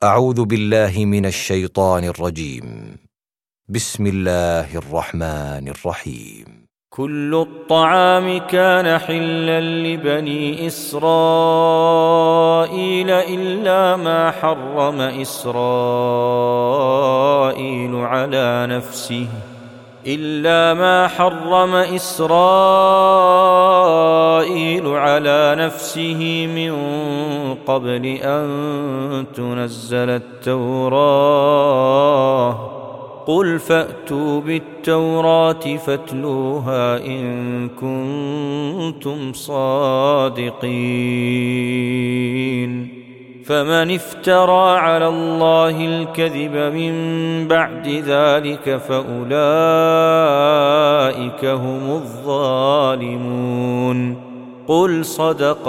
أعوذ بالله من الشيطان الرجيم. بسم الله الرحمن الرحيم. كل الطعام كان حلا لبني إسرائيل إلا ما حرم إسرائيل على نفسه من قبل أن تنزل التوراة. قل فأتوا بالتوراة فاتلوها إن كنتم صادقين. فمن افترى على الله الكذب من بعد ذلك فأولئك هم الظالمون. قل صدق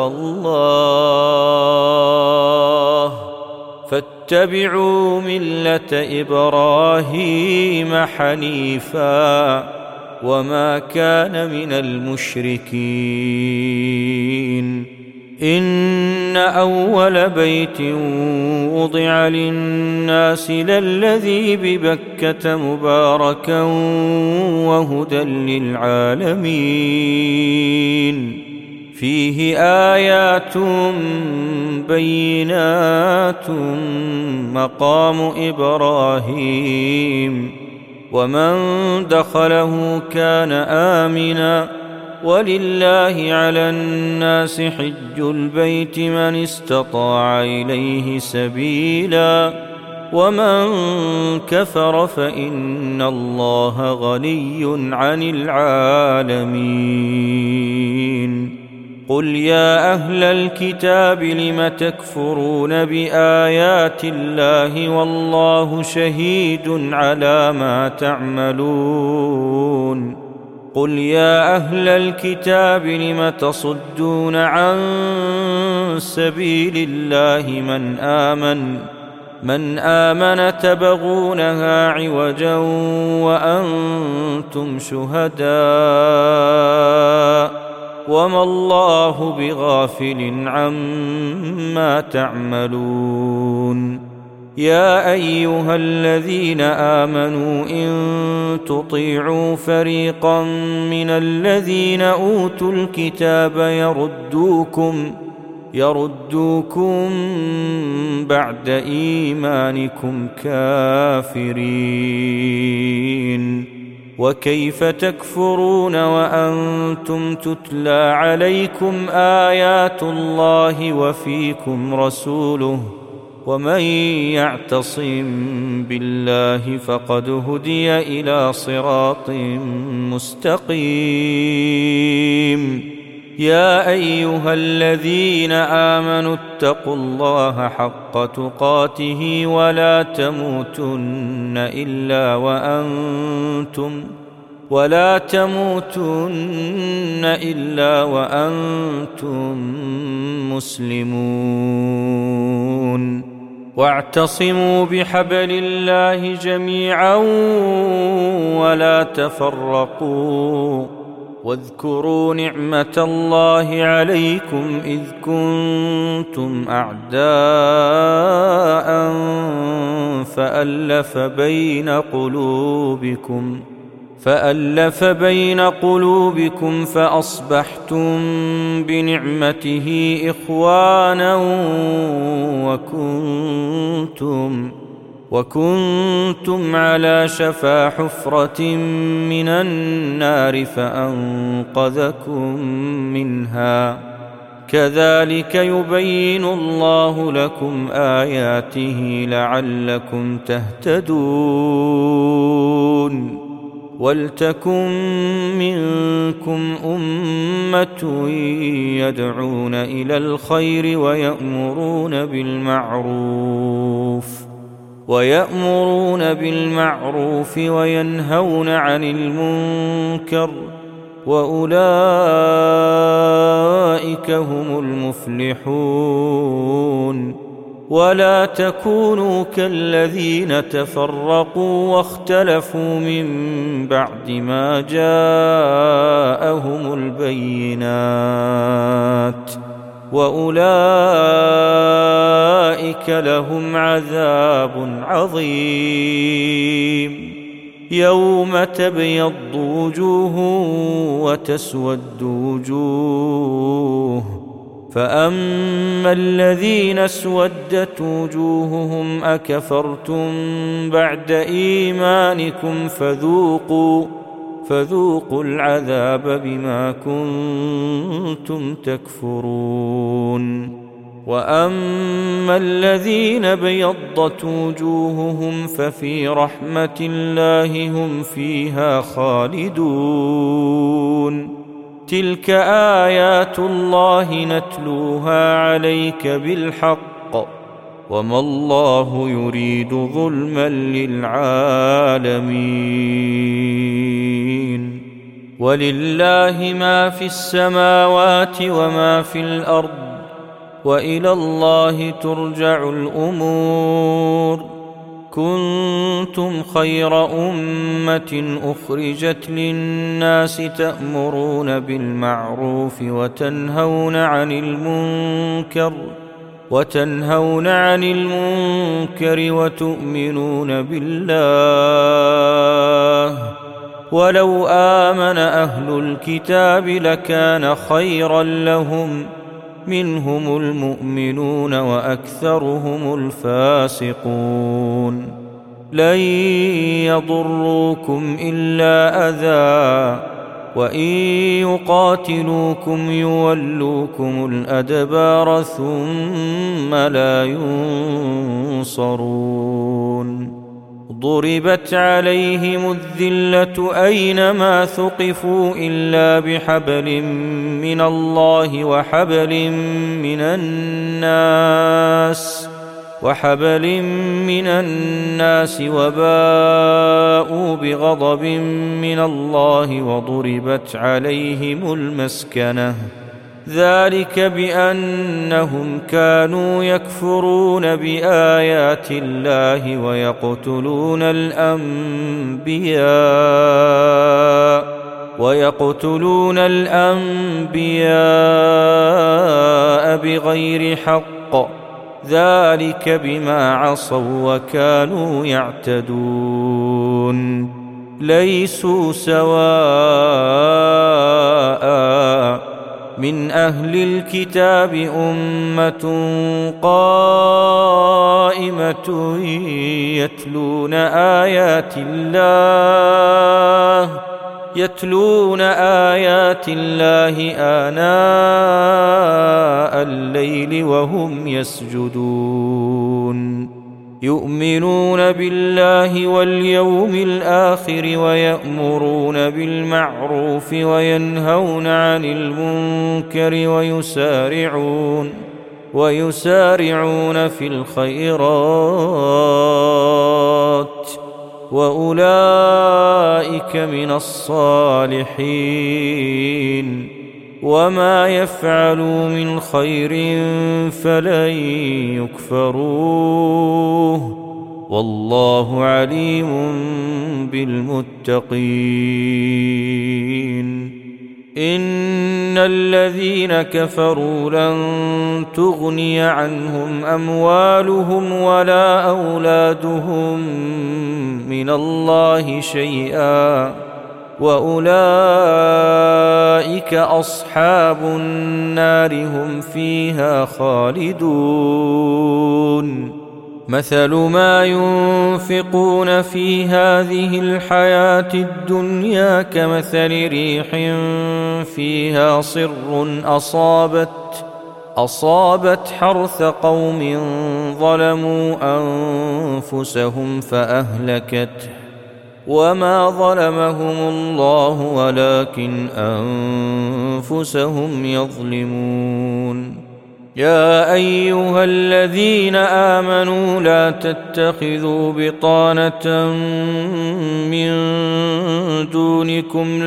الله. فاتبعوا ملة إبراهيم حنيفا وما كان من المشركين. إن أول بيت وضع للناس للذي ببكة مباركا وهدى للعالمين. فيه آيات بينات مقام إبراهيم ومن دخله كان آمنا. ولله على الناس حج البيت من استطاع إليه سبيلا ومن كفر فإن الله غني عن العالمين. قل يا أهل الكتاب لم تكفرون بآيات الله والله شهيد على ما تعملون. قل يا أهل الكتاب لم تصدون عن سبيل الله من آمن تبغونها عوجا وأنتم شهداء وما الله بغافل عما تعملون. يا أيها الذين آمنوا إن تطيعوا فريقا من الذين أوتوا الكتاب يردوكم بعد إيمانكم كافرين. وكيف تكفرون وأنتم تتلى عليكم آيات الله وفيكم رسوله ومن يعتصم بالله فقد هدي إلى صراط مستقيم. يا أيها الذين آمنوا اتقوا الله حق تقاته ولا تموتن إلا وأنتم مسلمون. واعتصموا بحبل الله جميعا ولا تفرقوا. واذكروا نعمة الله عليكم إذ كنتم أعداء فألف بين قلوبكم فأصبحتم بنعمته إخوانا وكنتم على شفا حفرة من النار فأنقذكم منها. كذلك يبين الله لكم آياته لعلكم تهتدون. ولتكن منكم أمة يدعون إلى الخير ويأمرون بالمعروف وينهون عن المنكر وأولئك هم المفلحون. ولا تكونوا كالذين تفرقوا واختلفوا من بعد ما جاءهم البينات وأولئك لهم عذاب عظيم. يوم تبيض وجوه وتسود وجوه، فأما الذين اسودت وجوههم أكفرتم بعد إيمانكم فذوقوا العذاب بما كنتم تكفرون. وأما الذين بيضت وجوههم ففي رحمة الله هم فيها خالدون. تلك آيات الله نتلوها عليك بالحق، وما الله يريد ظلما للعالمين. ولله ما في السماوات وما في الأرض، وإلى الله ترجع الأمور. كنتم خير أمة أخرجت للناس تأمرون بالمعروف وتنهون عن المنكر وتؤمنون بالله. ولو آمن أهل الكتاب لكان خيرا لهم، منهم المؤمنون وأكثرهم الفاسقون. لن يضروكم إلا أذى، وإن يقاتلوكم يولوكم الأدبار ثم لا ينصرون. ضربت عليهم الذلة أينما ثقفوا إلا بحبل من الله وحبل من الناس وباءوا بغضب من الله وضربت عليهم المسكنة. ذلك بأنهم كانوا يكفرون بآيات الله ويقتلون الأنبياء بغير حق. ذلك بما عصوا وكانوا يعتدون. ليسوا سواء، من أهل الكتاب أمة قائمة يتلون آيات الله آناء الليل وهم يسجدون. يؤمنون بالله واليوم الآخر ويأمرون بالمعروف وينهون عن المنكر ويسارعون في الخيرات، وأولئك من الصالحين. وما يفعلوا من خير فلن يكفروه، والله عليم بالمتقين. إن الذين كفروا لن تغني عنهم أموالهم ولا أولادهم من الله شيئا، وأولئك أصحاب النار هم فيها خالدون. مثل ما ينفقون في هذه الحياة الدنيا كمثل ريح فيها صر أصابت حرث قوم ظلموا أنفسهم فأهلكته، وما ظلمهم الله ولكن أنفسهم يظلمون. يا أيها الذين آمنوا لا تتخذوا بطانة من دونكم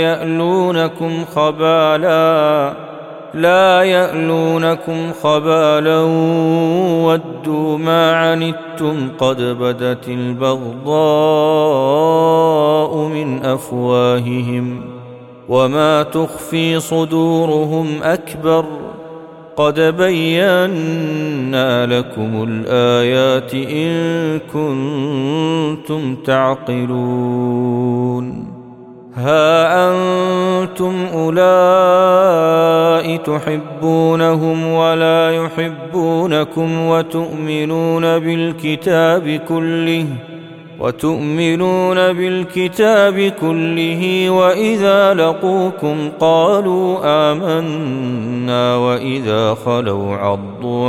لا يألونكم خبالا ودوا ما عنتم قد بدت البغضاء من أفواههم وما تخفي صدورهم أكبر قد بينا لكم الآيات إن كنتم تعقلون. ها أنتم أولئك تحبونهم ولا يحبونكم وتؤمنون بالكتاب كله وإذا لقوكم قالوا آمنا وإذا خلوا عضوا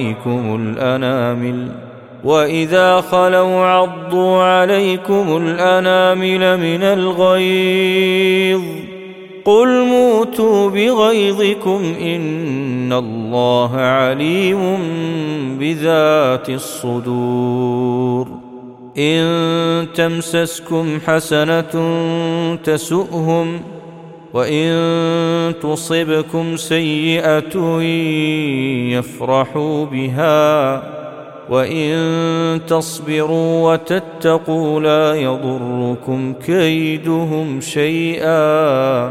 عليكم الأنامل من الغيظ قل موتوا بغيظكم إن الله عليم بذات الصدور. إن تمسسكم حسنة تسؤهم وإن تصبكم سيئة يفرحوا بها وإن تصبروا وتتقوا لا يضركم كيدهم شيئا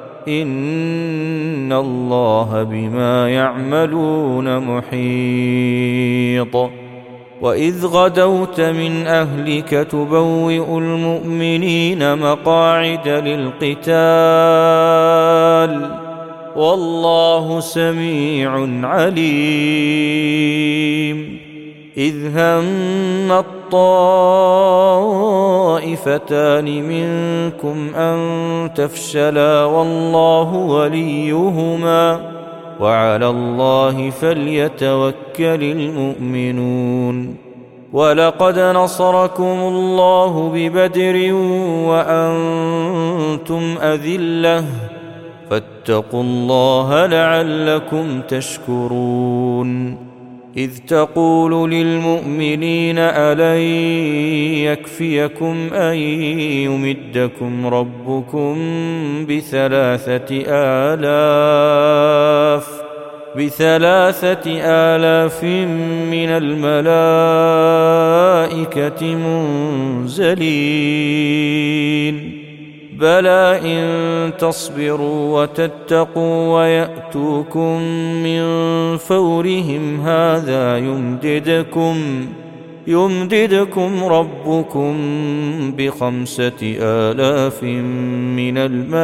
إن الله بما يعملون محيط. وإذ غدوت من أهلك تبوئ المؤمنين مقاعد للقتال والله سميع عليم. إذ هم الطائفتان منكم أن تفشلا والله وليهما وعلى الله فليتوكل المؤمنون. ولقد نصركم الله ببدر وأنتم أذلة فاتقوا الله لعلكم تشكرون. إذ تقول للمؤمنين ألن يكفيكم أن يمدكم ربكم ب3,000 من الملائكة منزلين بلى إن تصبروا وتتقوا ويأتوكم من فورهم هذا يمددكم ربكم ب5,000 من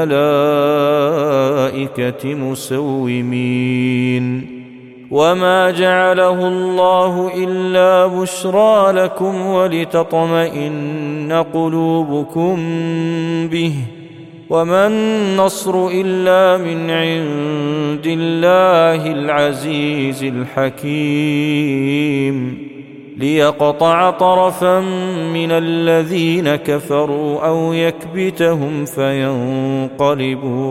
الملائكة مسومين. وما جعله الله إلا بشرى لكم ولتطمئن قلوبكم به وما النصر إلا من عند الله العزيز الحكيم ليقطع طرفا من الذين كفروا أو يكبتهم فينقلبوا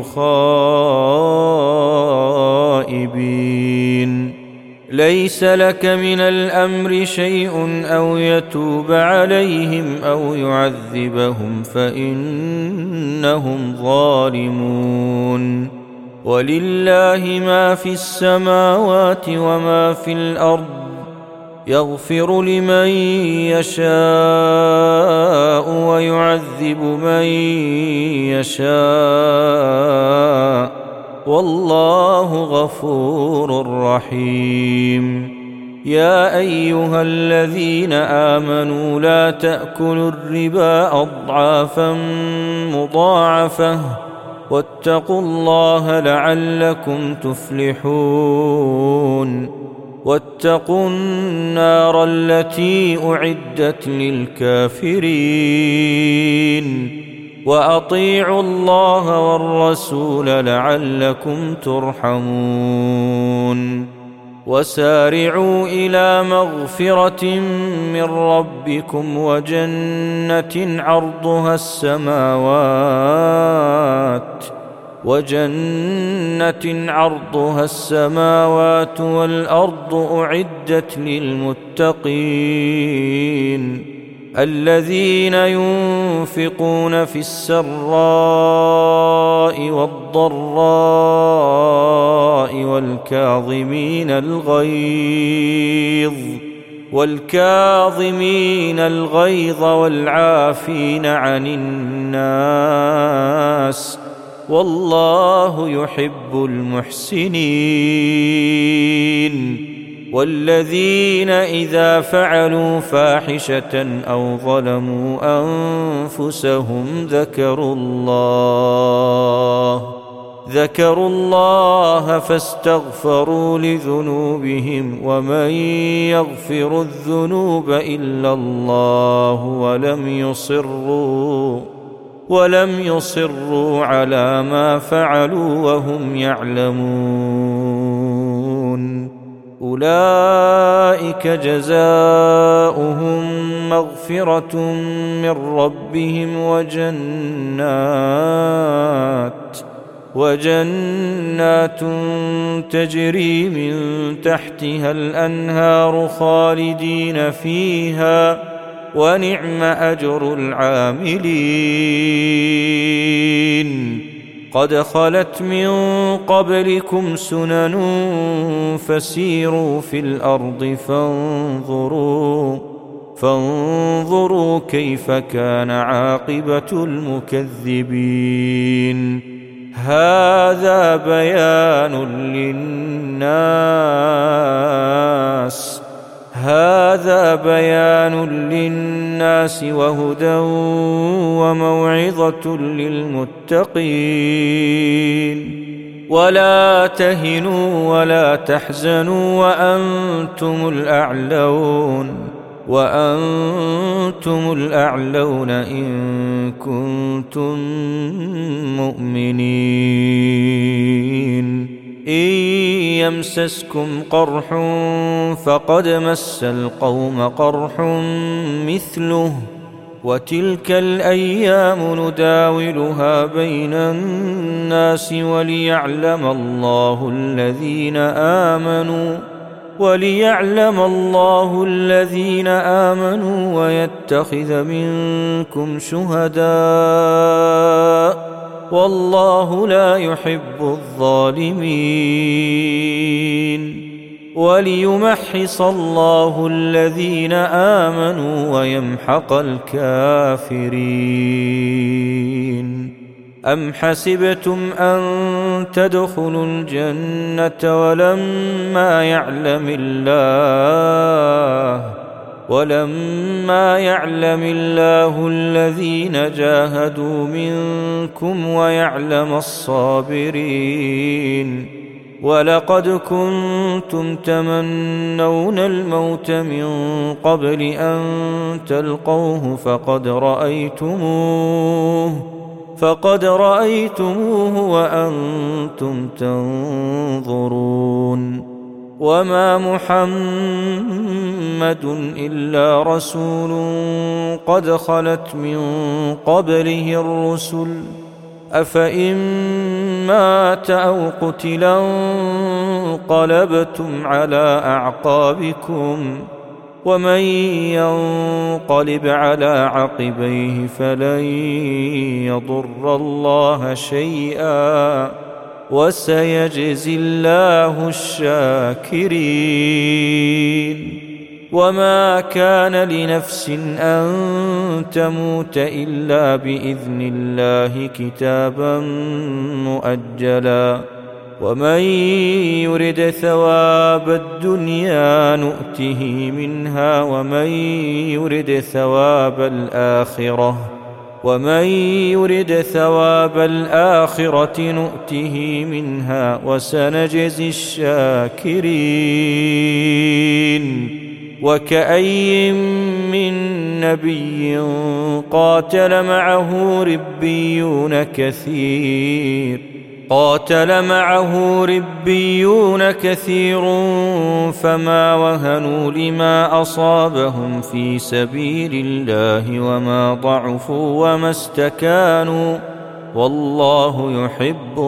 خائبين. ليس لك من الأمر شيء أو يتوب عليهم أو يعذبهم فإنهم ظالمون. ولله ما في السماوات وما في الأرض يغفر لمن يشاء ويعذب من يشاء والله غفور رحيم. يا أيها الذين آمنوا لا تأكلوا الربا أضعافا مضاعفة واتقوا الله لعلكم تفلحون. واتقوا النار التي أعدت للكافرين وأطيعوا الله والرسول لعلكم ترحمون. وسارعوا إلى مغفرة من ربكم وجنة عرضها السماوات والأرض أعدت للمتقين الذين ينفقون في السراء والضراء والكاظمين الغيظ والعافين عن الناس والله يحب المحسنين. والذين إذا فعلوا فاحشة أو ظلموا أنفسهم ذكروا الله فاستغفروا لذنوبهم ومن يغفر الذنوب إلا الله ولم يصروا على ما فعلوا وهم يعلمون. أولئك جزاؤهم مغفرة من ربهم وجنات تجري من تحتها الأنهار خالدين فيها ونعم أجر العاملين. قد خلت من قبلكم سنن فسيروا في الأرض فانظروا كيف كان عاقبة المكذبين. هذا بيان للناس وهدى وموعظة للمتقين. ولا تهنوا ولا تحزنوا وأنتم الأعلون إن كنتم مؤمنين. إن يمسسكم قرح فقد مس القوم قرح مثله وتلك الأيام نداولها بين الناس وليعلم الله الذين آمنوا ويتخذ منكم شهداء والله لا يحب الظالمين. وليمحص الله الذين آمنوا ويمحق الكافرين. أم حسبتم أن تدخلوا الجنة ولما يعلم الله الذين جاهدوا منكم ويعلم الصابرين. ولقد كنتم تمنون الموت من قبل أن تلقوه فقد رأيتموه وأنتم تنظرون. وما محمد إلا رسول قد خلت من قبله الرسل أفإن مات أو قتلا انقلبتم على أعقابكم ومن ينقلب على عقبيه فلن يضر الله شيئا وسيجزي الله الشاكرين. وما كان لنفس أن تموت إلا بإذن الله كتابا مؤجلا ومن يرد ثواب الدنيا نؤته منها ومن يرد ثواب الآخرة نؤته منها وسنجزي الشاكرين. وكأي من نبي قاتل معه ربيون كثير فما وهنوا لما أصابهم في سبيل الله وما ضعفوا وما استكانوا والله يحب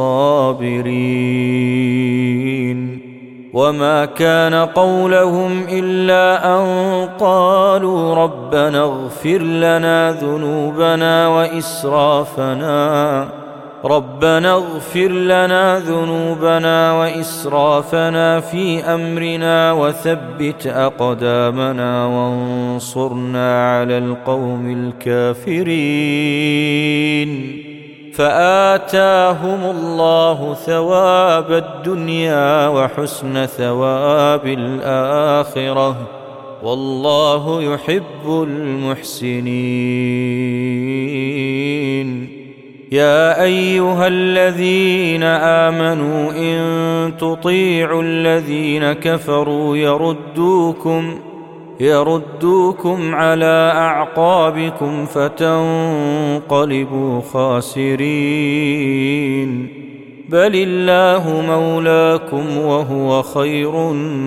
الصابرين. وما كان قولهم إلا أن قالوا ربنا اغفر لنا ذنوبنا وإسرافنا في أمرنا وثبت أقدامنا وانصرنا على القوم الكافرين. فآتاهم الله ثواب الدنيا وحسن ثواب الآخرة، والله يحب المحسنين. يا أيها الذين آمنوا إن تطيعوا الذين كفروا يردوكم على أعقابكم فتنقلبوا خاسرين. بل الله مولاكم وهو خير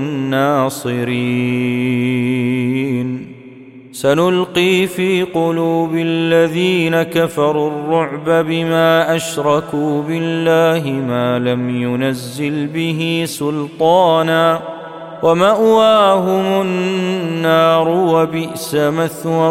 الناصرين. سنلقي في قلوب الذين كفروا الرعب بما أشركوا بالله ما لم ينزل به سلطانا، ومأواهم النار وبئس مثوى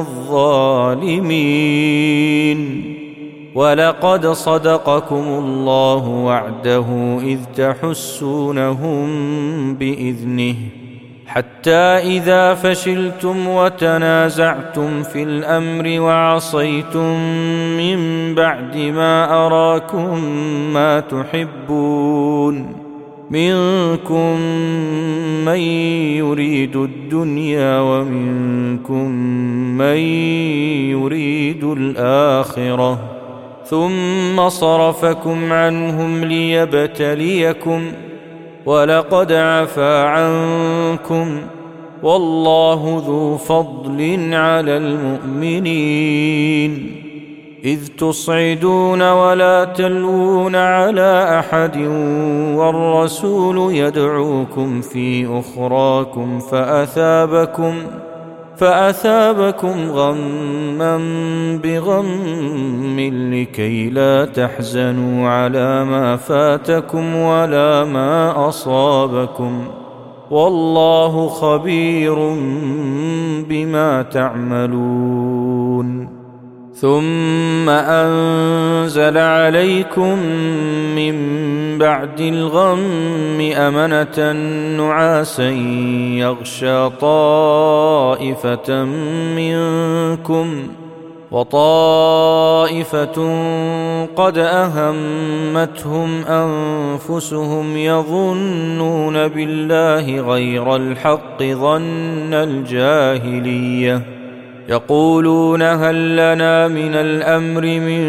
الظالمين. ولقد صدقكم الله وعده إذ تحسونهم بإذنه، حتى إذا فشلتم وتنازعتم في الأمر وعصيتم من بعد ما أراكم ما تحبون، منكم من يريد الدنيا ومنكم من يريد الآخرة، ثم صرفكم عنهم ليبتليكم، ولقد عفا عنكم، والله ذو فضل على المؤمنين. إذ تصعدون ولا تلوون على أحد والرسول يدعوكم في أخراكم فأثابكم غما بغم لكي لا تحزنوا على ما فاتكم ولا ما أصابكم، والله خبير بما تعملون. ثم أنزل عليكم من بعد الغم أمنة نعاسا يغشى طائفة منكم، وطائفة قد أهمتهم أنفسهم يظنون بالله غير الحق ظن الجاهلية، يقولون هل لنا من الأمر من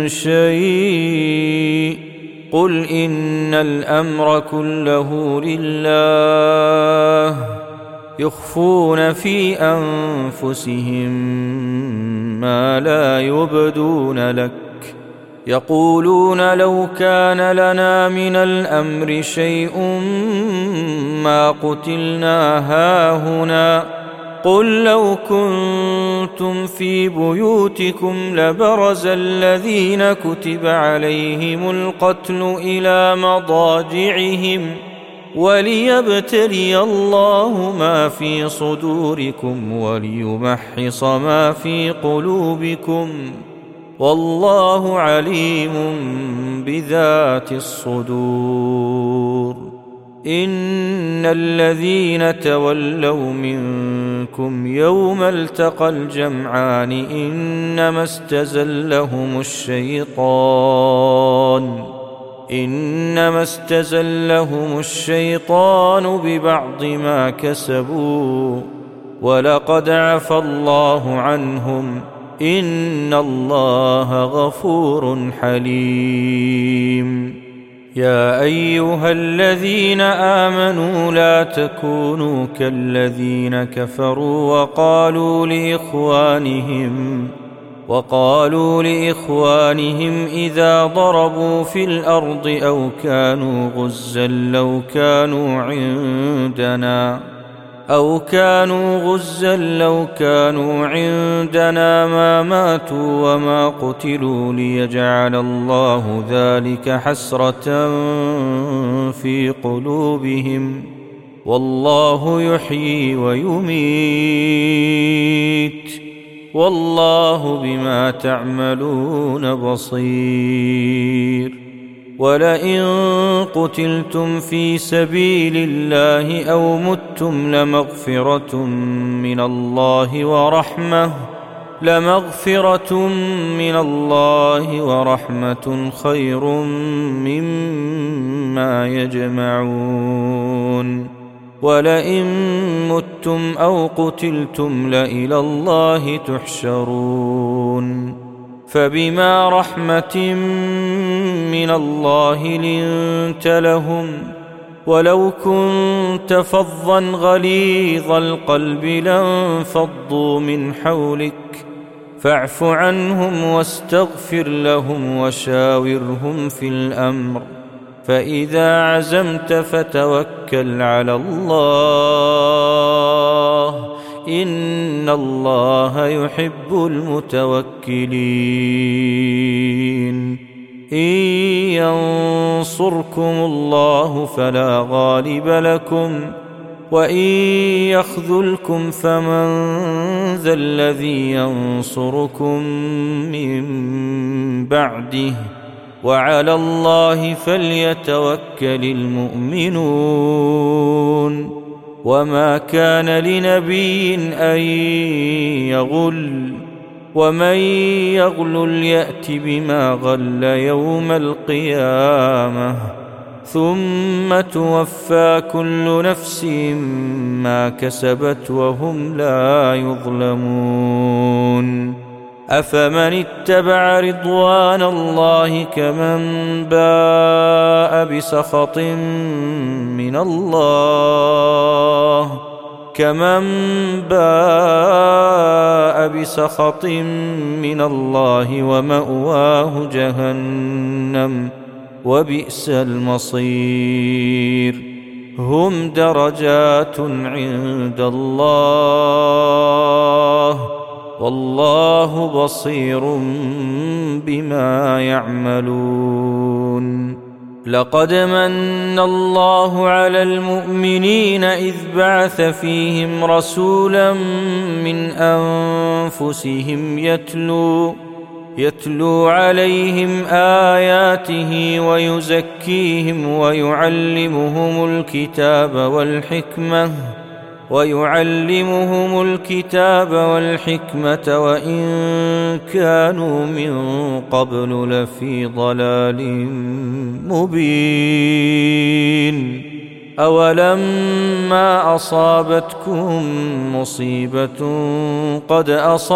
شيء، قل إن الأمر كله لله، يخفون في أنفسهم ما لا يبدون لك، يقولون لو كان لنا من الأمر شيء ما قتلنا هاهنا، قل لو كنتم في بيوتكم لبرز الذين كتب عليهم القتل إلى مضاجعهم وليبتلي الله ما في صدوركم وليمحص ما في قلوبكم، والله عليم بذات الصدور. إن الذين تولوا منكم يوم التقى الجمعان إنما استزلهم الشيطان ببعض ما كسبوا، ولقد عفى الله عنهم، إن الله غفور حليم. يا أيها الذين آمنوا لا تكونوا كالذين كفروا وقالوا لإخوانهم إذا ضربوا في الأرض أو كانوا غزا لو كانوا عندنا ما ماتوا وما قتلوا ليجعل الله ذلك حسرة في قلوبهم، والله يحيي ويميت، والله بما تعملون بصير. ولئن قتلتم في سبيل الله أو متم لمغفرة من الله ورحمة، لمغفرة من الله ورحمة خير مما يجمعون ولئن متم أو قتلتم لإلى الله تحشرون فبما رحمة من الله لنت لهم ولو كنت فظا غليظ القلب لانفضوا من حولك فاعف عنهم واستغفر لهم وشاورهم في الأمر فإذا عزمت فتوكل على الله إن الله يحب المتوكلين إن ينصركم الله فلا غالب لكم وإن يخذلكم فمن ذا الذي ينصركم من بعده وعلى الله فليتوكل المؤمنون وما كان لنبي أن يغل ومن يغلل يأت بما غل يوم القيامة ثم توفى كل نفس ما كسبت وهم لا يظلمون أفمن اتبع رضوان الله كمن باء بسخط من الله ومأواه جهنم وبئس المصير هم درجات عند الله والله بصير بما يعملون لقد من الله على المؤمنين إذ بعث فيهم رسولا من أنفسهم يتلو عليهم آياته ويزكيهم ويعلمهم الكتاب والحكمة وإن كانوا من قبل لفي ضلال مبين أولما أصابتكم مصيبة قد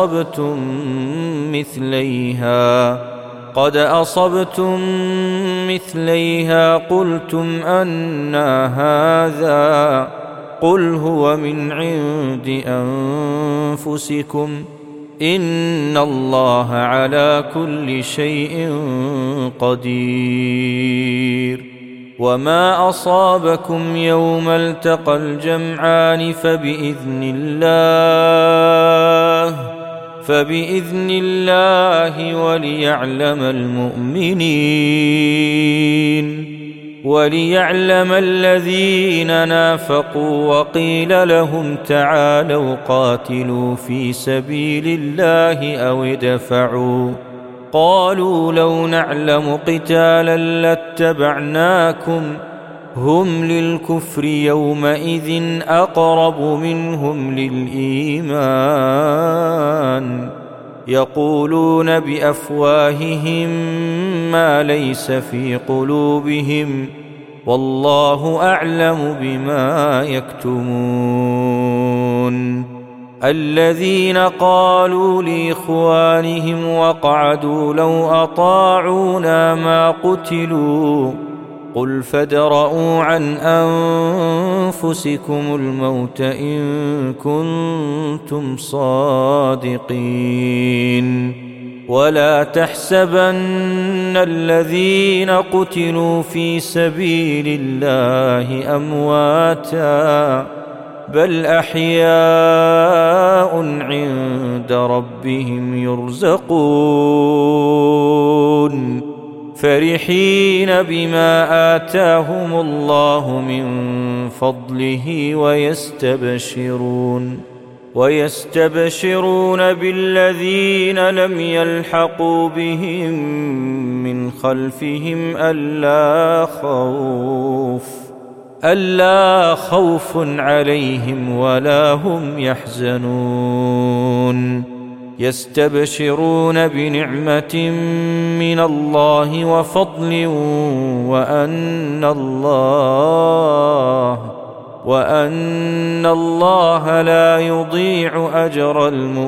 أصبتم مثليها قلتم أنى هذا قل هو من عند أنفسكم إن الله على كل شيء قدير وما أصابكم يوم التقى الجمعان فبإذن الله وليعلم الذين نافقوا وقيل لهم تعالوا قاتلوا في سبيل الله أو ادفعوا قالوا لو نعلم قتالا لاتبعناكم هم للكفر يومئذ أقرب منهم للإيمان يقولون بأفواههم ما ليس في قلوبهم والله أعلم بما يكتمون الذين قالوا لإخوانهم وقعدوا لو أطاعونا ما قتلوا قل فادرءوا عن أنفسكم الموت إن كنتم صادقين ولا تحسبن الذين قتلوا في سبيل الله أمواتا بل أحياء عند ربهم يرزقون فرحين بما آتاهم الله من فضله ويستبشرون بالذين لم يلحقوا بهم من خلفهم ألا خوف عليهم ولا هم يحزنون يستبشرون بنعمة من الله وفضل وأن الله لا يضيع أجر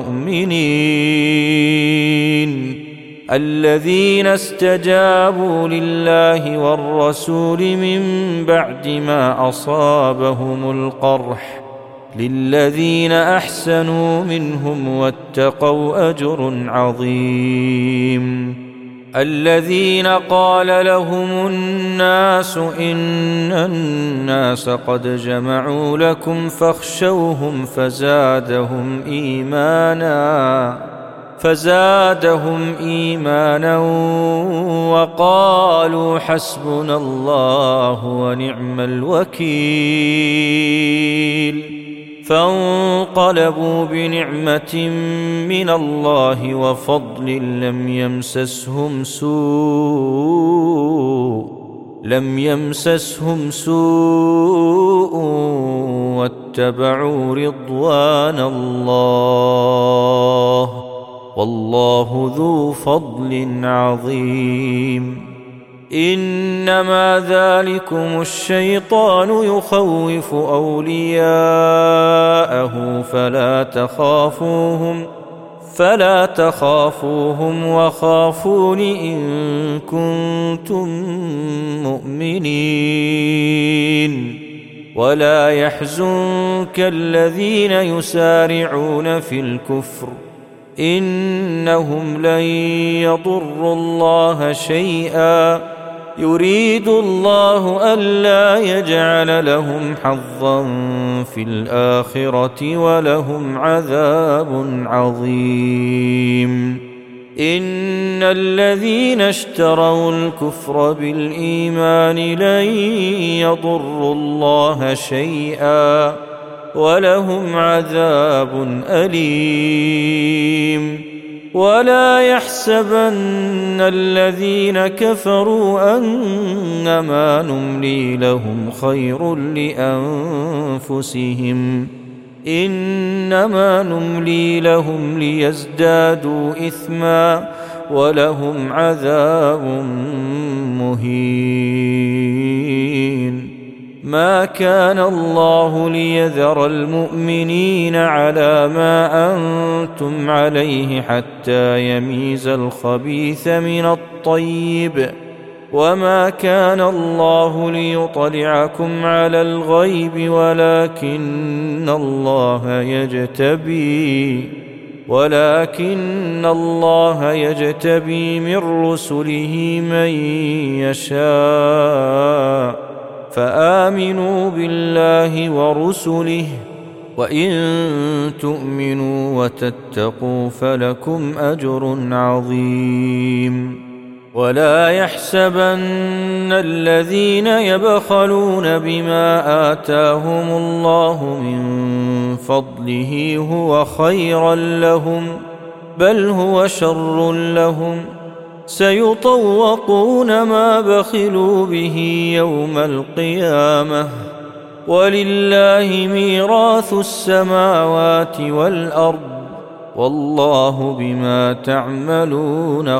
المؤمنين الذين استجابوا لله والرسول من بعد ما أصابهم القرح للذين أحسنوا منهم واتقوا أجر عظيم الذين قال لهم الناس إن الناس قد جمعوا لكم فاخشوهم فزادهم إيمانا وقالوا حسبنا الله ونعم الوكيل فانقلبوا بنعمة من الله وفضل لم يمسسهم سوء واتبعوا رضوان الله والله ذو فضل عظيم إنما ذلكم الشيطان يخوف أولياءه فلا تخافوهم وخافون إن كنتم مؤمنين ولا يحزنك الذين يسارعون في الكفر إنهم لن يضروا الله شيئا يريد الله ألا يجعل لهم حظا في الآخرة ولهم عذاب عظيم إن الذين اشتروا الكفر بالإيمان لن يضروا الله شيئا ولهم عذاب أليم ولا يحسبن الذين كفروا أنما نملي لهم خير لأنفسهم إنما نملي لهم ليزدادوا إثما ولهم عذاب مهين ما كان الله ليذر المؤمنين على ما أنتم عليه حتى يميز الخبيث من الطيب وما كان الله ليطلعكم على الغيب ولكن الله يجتبي من رسله من يشاء فآمنوا بالله ورسله وإن تؤمنوا وتتقوا فلكم أجر عظيم ولا يحسبن الذين يبخلون بما آتاهم الله من فضله هو خيرا لهم بل هو شر لهم سيطوقون ما بخلوا به يوم القيامة ولله ميراث السماوات والأرض والله بما تعملون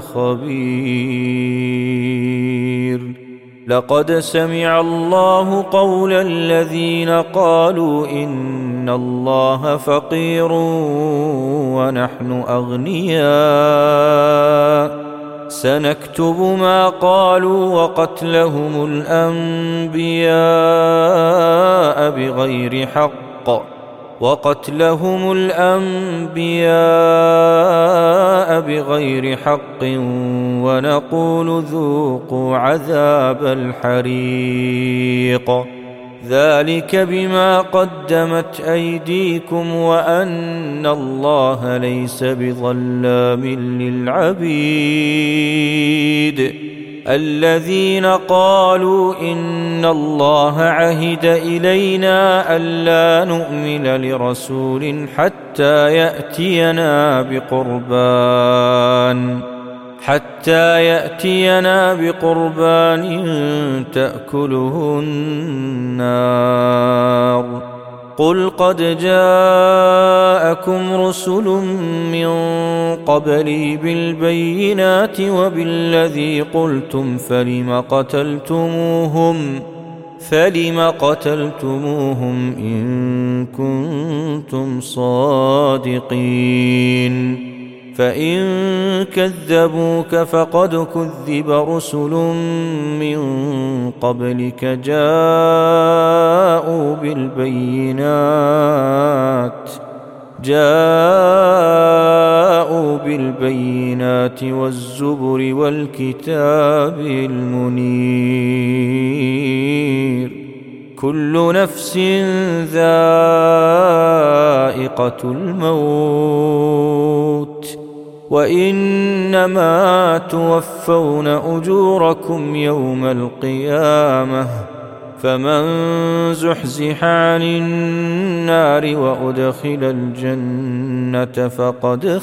خبير لقد سمع الله قول الذين قالوا إن الله فقير ونحن أغنياء سنكتب ما قالوا وقتلهم الأنبياء بغير حق ونقول ذوقوا عذاب الحريق ذلك بما قدمت أيديكم وأن الله ليس بظلام للعبيد الذين قالوا إن الله عهد إلينا ألا نؤمن لرسول حتى يأتينا بقربان تأكله النار قل قد جاءكم رسل من قبلي بالبينات وبالذي قلتم فلم قتلتموهم إن كنتم صادقين فإن كذبوك فقد كذب رسل من قبلك جاءوا بالبينات والزبر والكتاب المنير كل نفس ذائقة الموت وإنما توفون أجوركم يوم القيامة فمن زحزح عن النار وأدخل الجنة فقد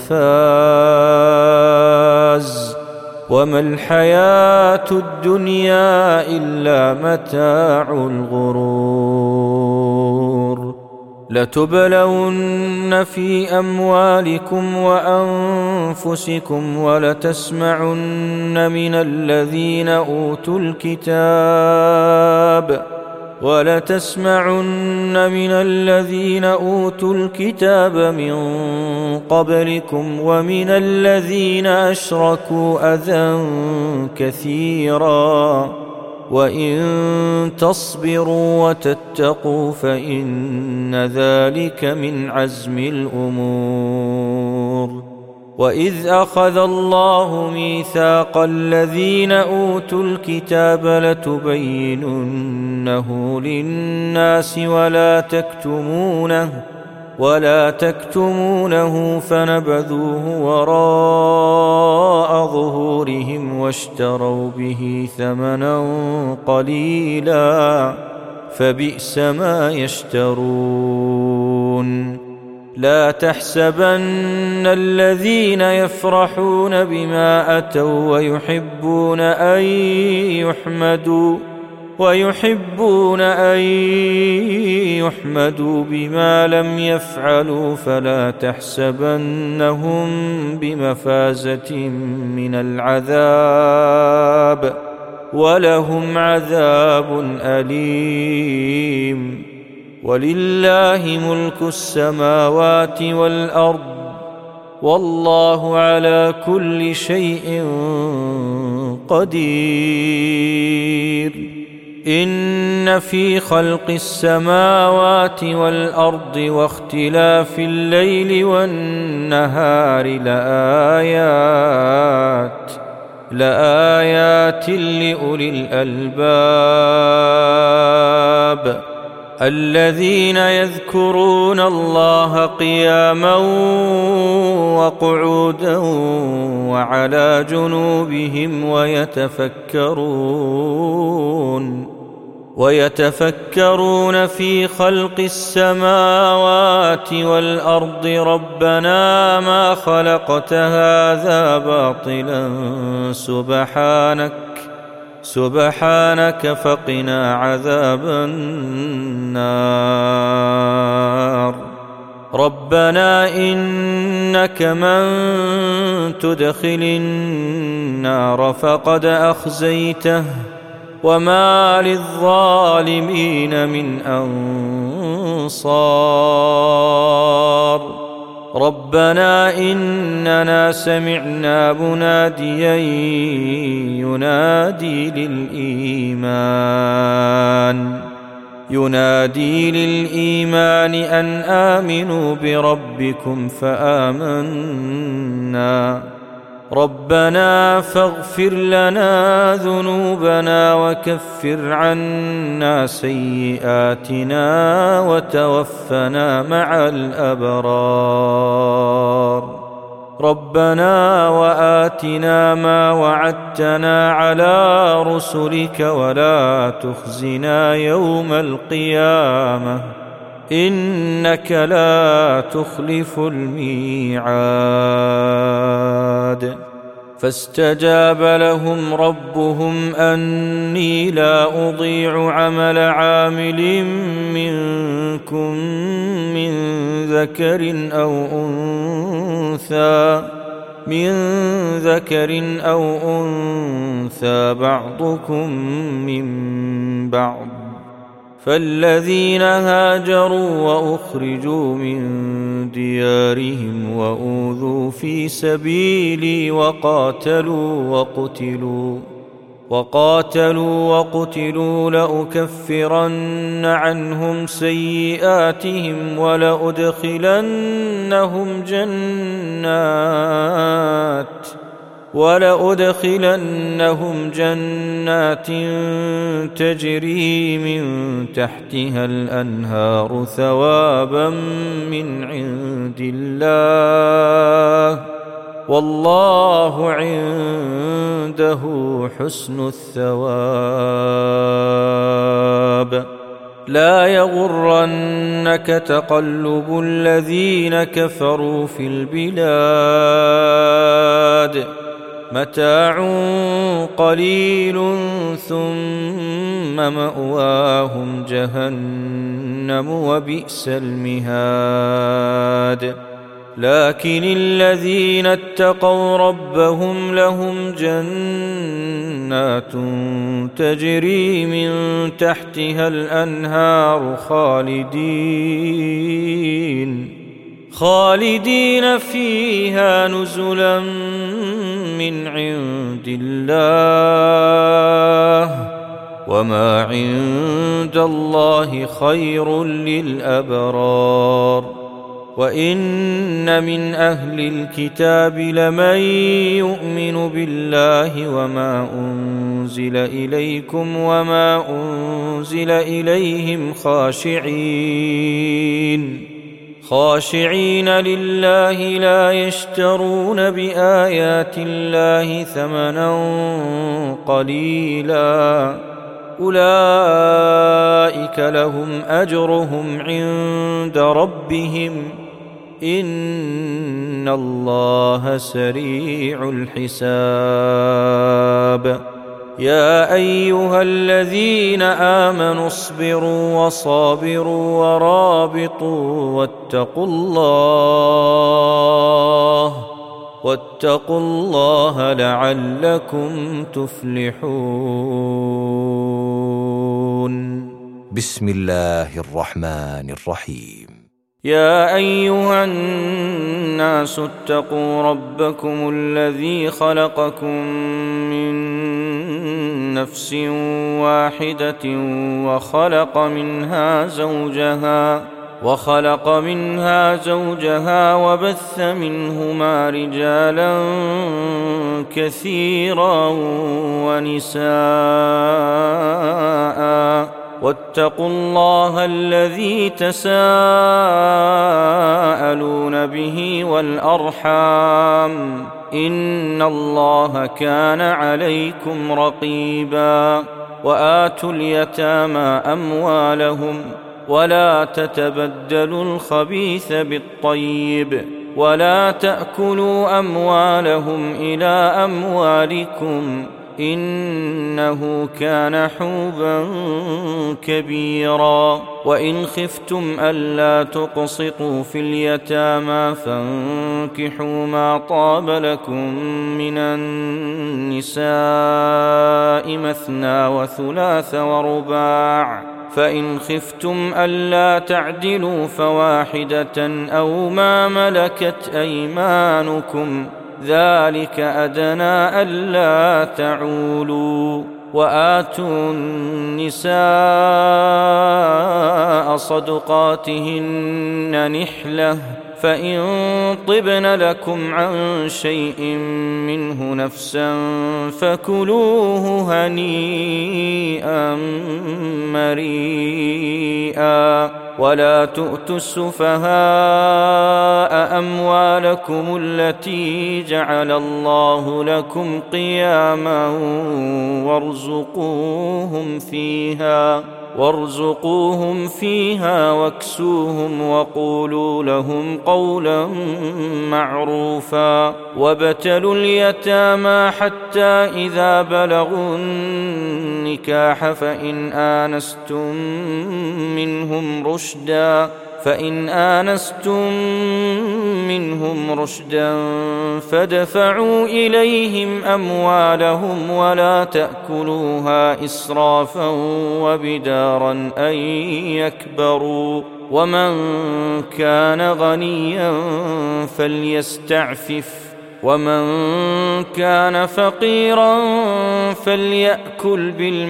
فاز وما الحياة الدنيا إلا متاع الغرور لتبلون في أموالكم وأنفسكم ولتسمعن من الذين أوتوا الكتاب من قبلكم ومن الذين أشركوا أذى كثيرا وإن تصبروا وتتقوا فإن ذلك من عزم الأمور وإذ أخذ الله ميثاق الذين أوتوا الكتاب لتبيننه للناس ولا تكتمونه فنبذوه وراء ظهورهم واشتروا به ثمنا قليلا فبئس ما يشترون لا تحسبن الذين يفرحون بما أتوا ويحبون أن يحمدوا بما لم يفعلوا فلا تحسبنهم بمفازة من العذاب ولهم عذاب أليم ولله ملك السماوات والأرض والله على كل شيء قدير إن في خلق السماوات والأرض واختلاف الليل والنهار لآيات لأولي الألباب الذين يذكرون الله قياما وقعودا وعلى جنوبهم ويتفكرون في خلق السماوات والأرض ربنا ما خلقت هذا باطلا سبحانك فقنا عذاب النار ربنا إنك من تدخل النار فقد أخزيته وما للظالمين من أنصار ربنا إننا سمعنا مناديا ينادي للإيمان أن آمنوا بربكم فآمنا ربنا فاغفر لنا ذنوبنا وكفر عنا سيئاتنا وتوفنا مع الأبرار ربنا وآتنا ما وعدتنا على رسلك ولا تخزنا يوم القيامة إنك لا تخلف الميعاد فاستجاب لهم ربهم أني لا أضيع عمل عامل منكم من ذكر أو أنثى بعضكم من بعض، فالذين هاجروا وأخرجوا من ديارهم وأوذوا في سبيلي وقاتلوا وقتلوا لأكفرن عنهم سيئاتهم ولأدخلنهم جنات تجري من تحتها الأنهار ثوابا من عند الله، والله عنده حسن الثواب. لا يغرنك تقلب الذين كفروا في البلاد، متاع قليل ثم مأواهم جهنم وبئس المهاد. لكن الذين اتقوا ربهم لهم جنات تجري من تحتها الأنهار خالدين فيها نزلا من عند الله، وما عند الله خير للأبرار. وإن من أهل الكتاب لمن يؤمن بالله وما أنزل إليكم وما أنزل إليهم خاشعين لله لا يشترون بآيات الله ثمنا قليلا، أولئك لهم أجرهم عند ربهم إن الله سريع الحساب. يا أيها الذين آمنوا اصبروا وصابروا ورابطوا واتقوا الله لعلكم تفلحون. بسم الله الرحمن الرحيم. يا أيها الناس اتقوا ربكم الذي خلقكم من نفس واحدة وخلق منها زوجها وبث منهما رجالا كثيرا ونساء، واتقوا الله الذي تساءلون به والأرحام إن الله كان عليكم رقيبا. وآتوا اليتامى أموالهم ولا تتبدلوا الخبيث بالطيب ولا تأكلوا أموالهم إلى أموالكم إنه كان حوبا كبيرا. وإن خفتم ألا تقسطوا في اليتامى فانكحوا ما طاب لكم من النساء مثنى وثلاث ورباع، فإن خفتم ألا تعدلوا فواحدة أو ما ملكت أيمانكم ذلك أدنى ألا تعولوا. وآتوا النساء صدقاتهن نحلة، فإن طبن لكم عن شيء منه نفسا فكلوه هنيئا مريئا. ولا تؤتوا السفهاء أموالكم التي جعل الله لكم قياما وارزقوهم فيها وارزقوهم فيها واكسوهم وقولوا لهم قولا معروفا وابتلوا اليتامى حتى إذا بلغوا النكاح فإن آنستم منهم رشدا فادفعوا إليهم أموالهم ولا تأكلوها إسرافا وبدارا أن يكبروا ومن كان غنيا فليستعفف ومن كان فقيرا فليأكل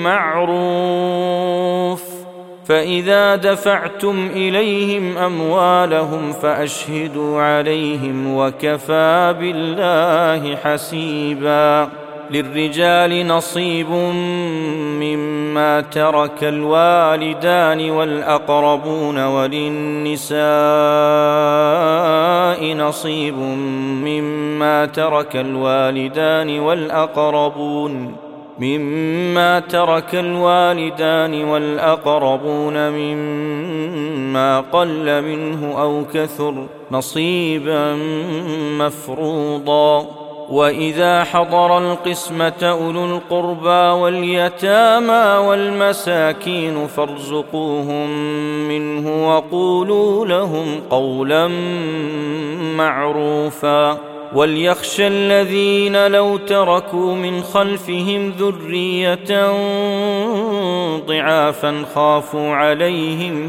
بالمعروف فإذا دفعتم إليهم أموالهم فأشهدوا عليهم وكفى بالله حسيبا. للرجال نصيب مما ترك الوالدان والأقربون وللنساء نصيب مما ترك الوالدان والأقربون مما قل منه أو كثر نصيبا مفروضا. وإذا حضر القسمة أولو القربى واليتامى والمساكين فارزقوهم منه وقولوا لهم قولا معروفا. وليخشى الذين لو تركوا من خلفهم ذرية ضعافا خافوا عليهم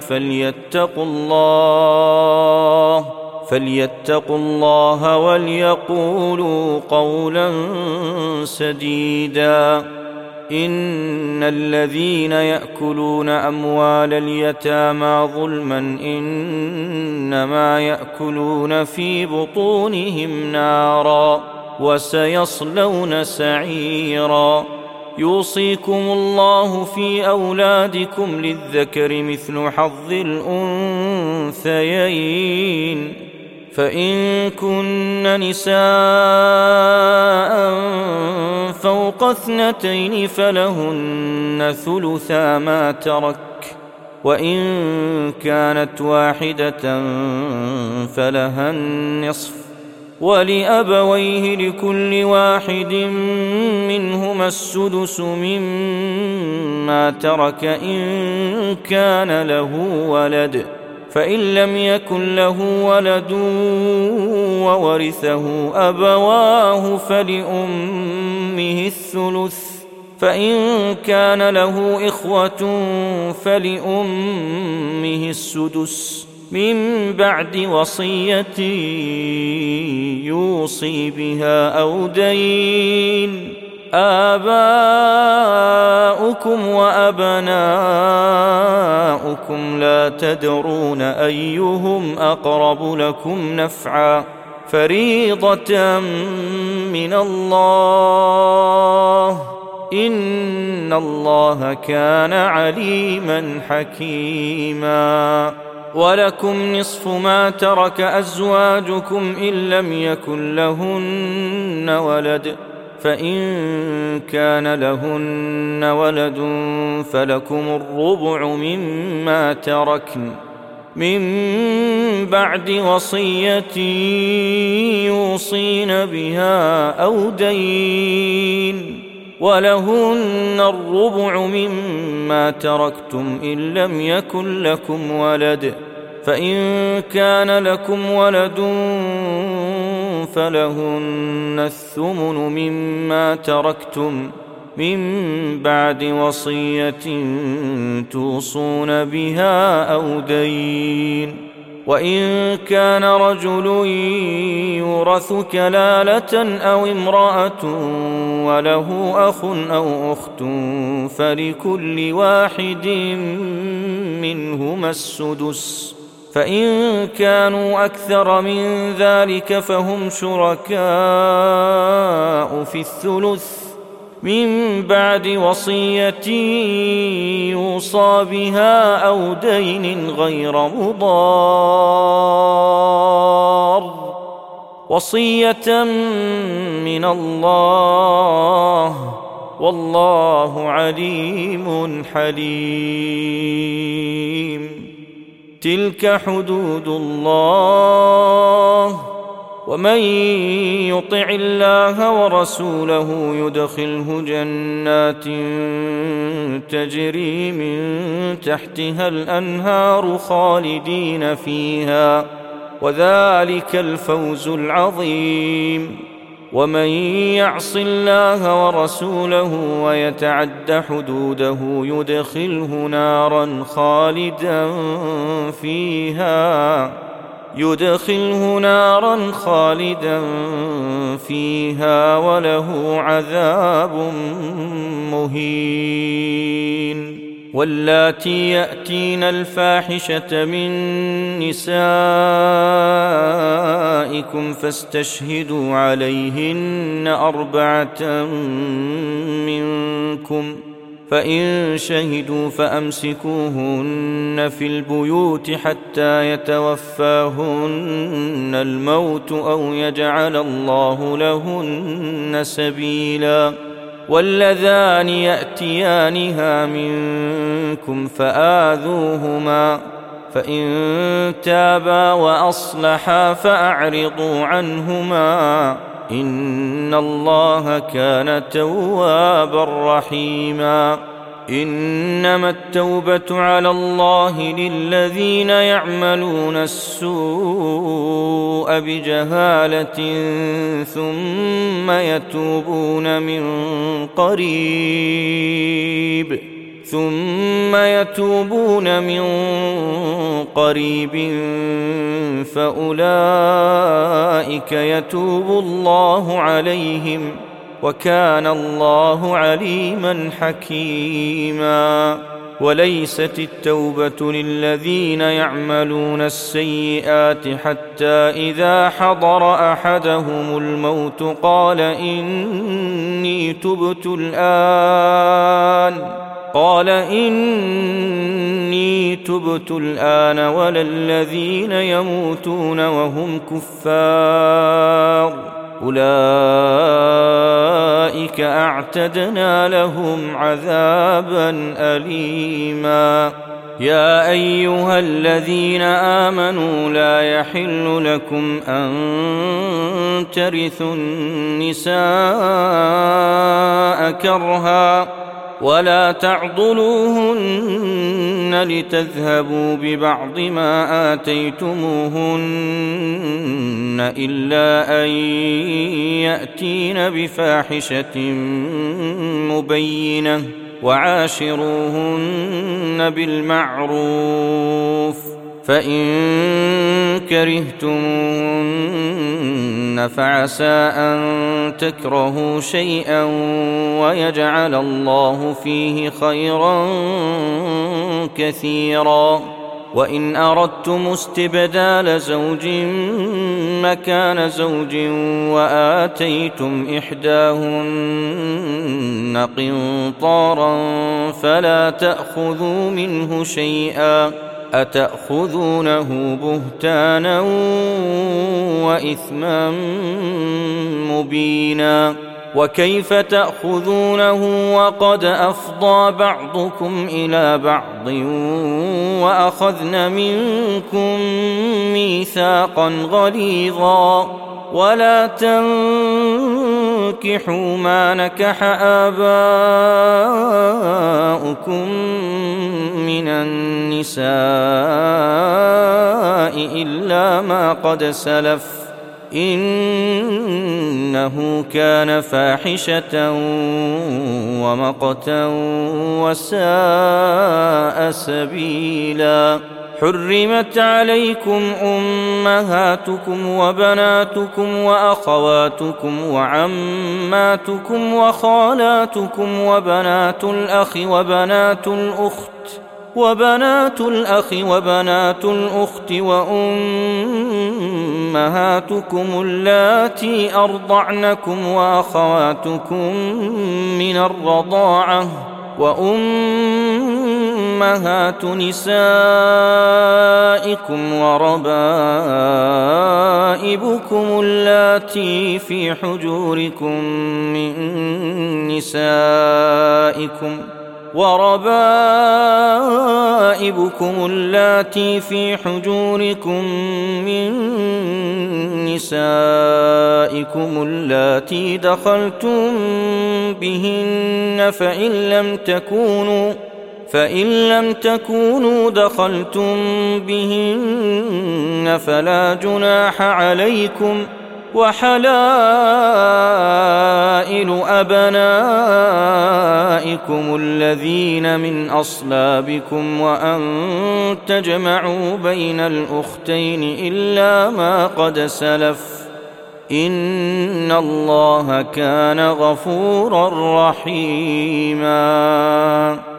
فليتقوا الله وليقولوا قولا سديدا. إن الذين يأكلون أموال اليتامى ظلما إنما يأكلون في بطونهم نارا وسيصلون سعيرا. يوصيكم الله في أولادكم للذكر مثل حظ الأنثيين فإن كن نساء فوق 2 فلهن ثلثا ما ترك وإن كانت واحدة فلها النصف ولأبويه لكل واحد منهما السدس مما ترك إن كان له ولد فإن لم يكن له ولد وورثه أبواه فلأمه الثلث فإن كان له إخوة فلأمه السدس من بعد وصية يوصي بها أو دين. آباؤكم وأبناؤكم لا تدرون أيهم أقرب لكم نفعا فريضة من الله إن الله كان عليما حكيما. ولكم نصف ما ترك أزواجكم إن لم يكن لهن ولد فإن كان لهن ولد فلكم الربع مما تركن من بعد وصية يوصين بها أو دين ولهن الربع مما تركتم إن لم يكن لكم ولد فإن كان لكم ولد فلهن الثمن مما تركتم من بعد وصية توصون بها أو دين. وإن كان رجل يورث كلالة أو امرأة وله أخ أو أخت فلكل واحد منهما السدس فإن كانوا أكثر من ذلك فهم شركاء في الثلث من بعد وصية يوصى بها أو دين غير مضار وصية من الله والله عليم حليم. تلك حدود الله، ومن يطع الله ورسوله يدخله جنات تجري من تحتها الأنهار خالدين فيها، وذلك الفوز العظيم. ومن يعص الله ورسوله ويتعد حدوده يدخله نارا خالدا فيها وله عذاب مهين. واللاتي يأتين الفاحشة من نسائكم فاستشهدوا عليهن 4 منكم، فإن شهدوا فأمسكوهن في البيوت حتى يتوفاهن الموت أو يجعل الله لهن سبيلا. واللذان يأتيانها منكم فآذوهما، فإن تابا وأصلحا فأعرضوا عنهما، إن الله كان توابا رحيما. إنما التوبة على الله للذين يعملون السوء بجهالة ثم يتوبون من قريب فأولئك يتوب الله عليهم، وكان الله عليما حكيما. وليست التوبة للذين يعملون السيئات حتى إذا حضر أحدهم الموت قال إني تبت الآن ولا الذين يموتون وهم كفار، أولئك أعتدنا لهم عذابا أليما. يا أيها الذين آمنوا لا يحل لكم أن ترثوا النساء كرها ولا تعضلوهن لتذهبوا ببعض ما آتيتموهن إلا أن يأتين بفاحشة مبينة، وعاشروهن بالمعروف، فإن كرهتموهن فعسى أن تكرهوا شيئا ويجعل الله فيه خيرا كثيرا. وإن أردتم استبدال زوج مكان زوج وآتيتم إحداهن قنطارا فلا تأخذوا منه شيئا، أتأخذونه بهتانا وإثما مبينا. وكيف تأخذونه وقد أفضى بعضكم إلى بعض وأخذن منكم ميثاقا غليظا. ولا تنكحوا ما نكح آباؤكم من النساء إلا ما قد سلف، إنه كان فاحشة ومقتا وساء سبيلا. حرمت عليكم أمهاتكم وبناتكم وأخواتكم وعماتكم وخالاتكم وبنات الأخ وبنات الأخت وأمهاتكم اللاتي أرضعنكم وأخواتكم من الرضاعة وأمهاتكم أمهات نسائكم وربائبكم اللاتي في حجوركم من نسائكم اللاتي دخلتم بهن فإن لم تكونوا دخلتم بهن فلا جناح عليكم، وحلائل أبنائكم الذين من أصلابكم وأن تجمعوا بين الأختين إلا ما قد سلف، إن الله كان غفورا رحيما.